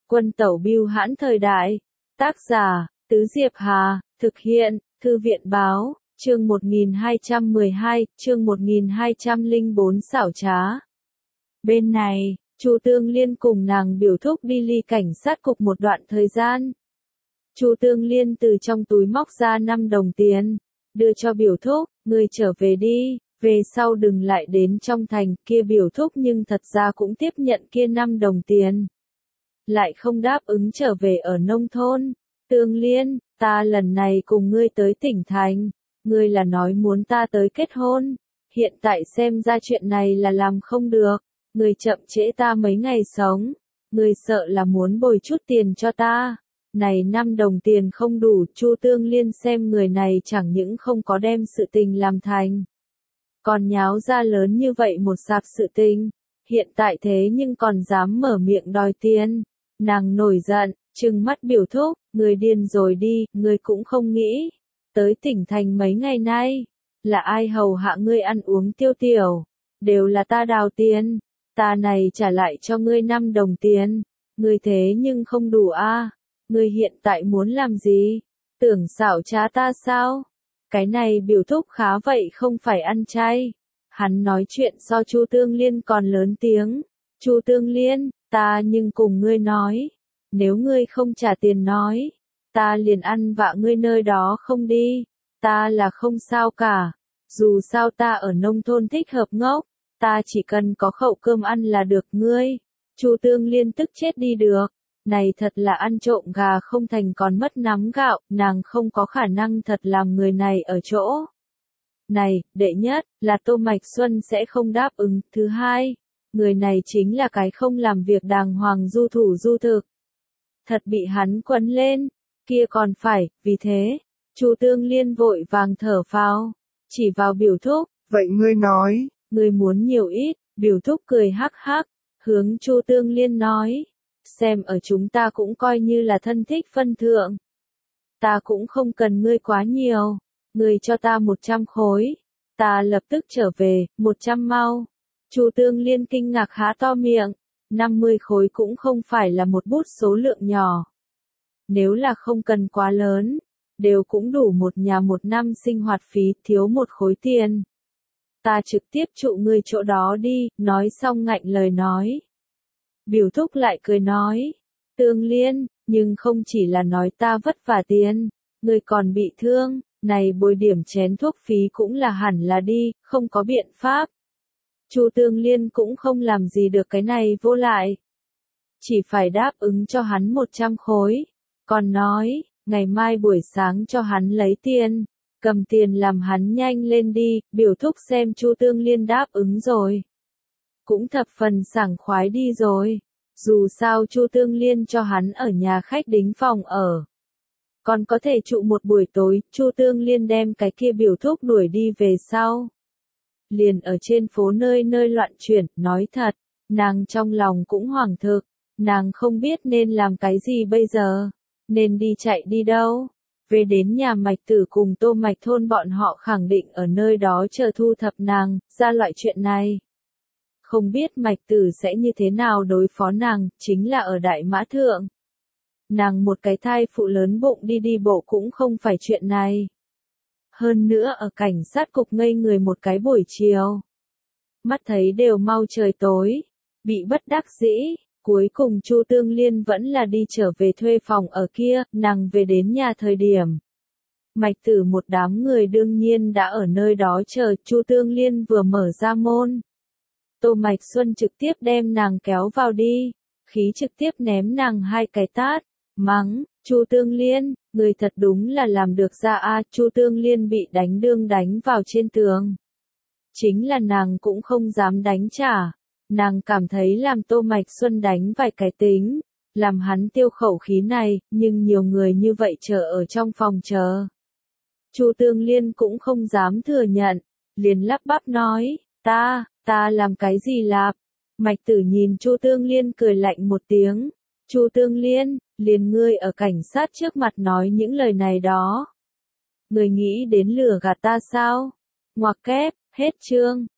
Quân tẩu bưu hãn thời đại. Tác giả, Tứ Diệp Hà, thực hiện, Thư viện báo, chương 1212, chương 1204 xảo trá. Bên này, Chu Tương Liên cùng nàng biểu thúc đi ly cảnh sát cục một đoạn thời gian. Chu Tương Liên từ trong túi móc ra 5 đồng tiền, đưa cho biểu thúc, ngươi trở về đi, về sau đừng lại đến trong thành. Kia biểu thúc nhưng thật ra cũng tiếp nhận kia 5 đồng tiền. Lại không đáp ứng trở về ở nông thôn. Tương Liên, ta lần này cùng ngươi tới tỉnh thành, ngươi là nói muốn ta tới kết hôn, hiện tại xem ra chuyện này là làm không được, ngươi chậm trễ ta mấy ngày sống, ngươi sợ là muốn bồi chút tiền cho ta. Này 5 đồng tiền không đủ. Chu Tương Liên xem người này chẳng những không có đem sự tình làm thành, còn nháo ra lớn như vậy một sạp sự tình, hiện tại thế nhưng còn dám mở miệng đòi tiền. Nàng nổi giận, trừng mắt biểu thúc, người điên rồi đi, người cũng không nghĩ. Tới tỉnh thành mấy ngày nay, là ai hầu hạ ngươi ăn uống tiêu tiểu, đều là ta đào tiền, ta này trả lại cho ngươi 5 đồng tiền, ngươi thế nhưng không đủ a. Ngươi hiện tại muốn làm gì? Tưởng xảo trá ta sao? Cái này biểu thúc khá vậy không phải ăn chay. Hắn nói chuyện so Chu Tương Liên còn lớn tiếng. Chu Tương Liên, ta nhưng cùng ngươi nói, nếu ngươi không trả tiền nói, ta liền ăn vạ ngươi nơi đó không đi, ta là không sao cả, dù sao ta ở nông thôn thích hợp ngốc, ta chỉ cần có khẩu cơm ăn là được. Ngươi. Chu Tương Liên tức chết đi được, này thật là ăn trộm gà không thành còn mất nắm gạo, nàng không có khả năng thật làm người này ở chỗ này. Đệ nhất, là Tô Mạch Xuân sẽ không đáp ứng. Thứ hai, người này chính là cái không làm việc đàng hoàng du thủ du thực. Thật bị hắn quấn lên, kia còn phải, vì thế, Chu Tương Liên vội vàng thở phào, chỉ vào biểu thúc, vậy ngươi nói, ngươi muốn nhiều ít. Biểu thúc cười hắc hắc, hướng Chu Tương Liên nói, xem ở chúng ta cũng coi như là thân thích phân thượng. Ta cũng không cần ngươi quá nhiều, ngươi cho ta 100 khối, ta lập tức trở về. 100 mau. Chu Tương Liên kinh ngạc há to miệng, 50 khối cũng không phải là một bút số lượng nhỏ. Nếu là không cần quá lớn, đều cũng đủ một nhà một năm sinh hoạt phí, thiếu 1 khối tiền. Ta trực tiếp trụ ngươi chỗ đó đi. Nói xong ngạnh lời nói. Biểu thúc lại cười nói, Tương Liên, nhưng không chỉ là nói ta vất vả tiền, ngươi còn bị thương, này bồi điểm chén thuốc phí cũng là hẳn là đi, không có biện pháp. Chu Tương Liên cũng không làm gì được cái này vô lại, chỉ phải đáp ứng cho hắn 100 khối, còn nói, ngày mai buổi sáng cho hắn lấy tiền, cầm tiền làm hắn nhanh lên đi. Biểu thúc xem Chu Tương Liên đáp ứng rồi, cũng thập phần sảng khoái đi rồi. Dù sao Chu Tương Liên cho hắn ở nhà khách đính phòng ở, còn có thể trụ một buổi tối. Chu Tương Liên đem cái kia biểu thúc đuổi đi về sau, liền ở trên phố nơi nơi loạn chuyển. Nói thật, nàng trong lòng cũng hoảng thực, nàng không biết nên làm cái gì bây giờ, nên đi chạy đi đâu. Về đến nhà Mạch Tử cùng Tô Mạch thôn bọn họ khẳng định ở nơi đó chờ thu thập nàng, ra loại chuyện này. Không biết Mạch Tử sẽ như thế nào đối phó nàng, chính là ở Đại Mã Thượng. Nàng một cái thai phụ lớn bụng đi bộ cũng không phải chuyện này. Hơn nữa ở cảnh sát cục ngây người một cái buổi chiều. Mắt thấy đều mau trời tối, bị bất đắc dĩ, cuối cùng Chu Tương Liên vẫn là đi trở về thuê phòng ở kia. Nàng về đến nhà thời điểm, Mạch Tử một đám người đương nhiên đã ở nơi đó chờ. Chu Tương Liên vừa mở ra môn, Tô Mạch Xuân trực tiếp đem nàng kéo vào đi, khí trực tiếp ném nàng 2 cái tát, mắng, Chu Tương Liên, người thật đúng là làm được ra a. Chu Tương Liên bị đánh vào trên tường. Chính là nàng cũng không dám đánh trả, nàng cảm thấy làm Tô Mạch Xuân đánh vài cái tính, làm hắn tiêu khẩu khí này, nhưng nhiều người như vậy chờ ở trong phòng chờ. Chu Tương Liên cũng không dám thừa nhận, liền lắp bắp nói, ta làm cái gì lạp? Mạch Tử nhìn Chu Tương Liên cười lạnh một tiếng. Chu Tương Liên, liền ngươi ở cảnh sát trước mặt nói những lời này đó. Ngươi nghĩ đến lừa gạt ta sao? Ngoặc kép, hết chương.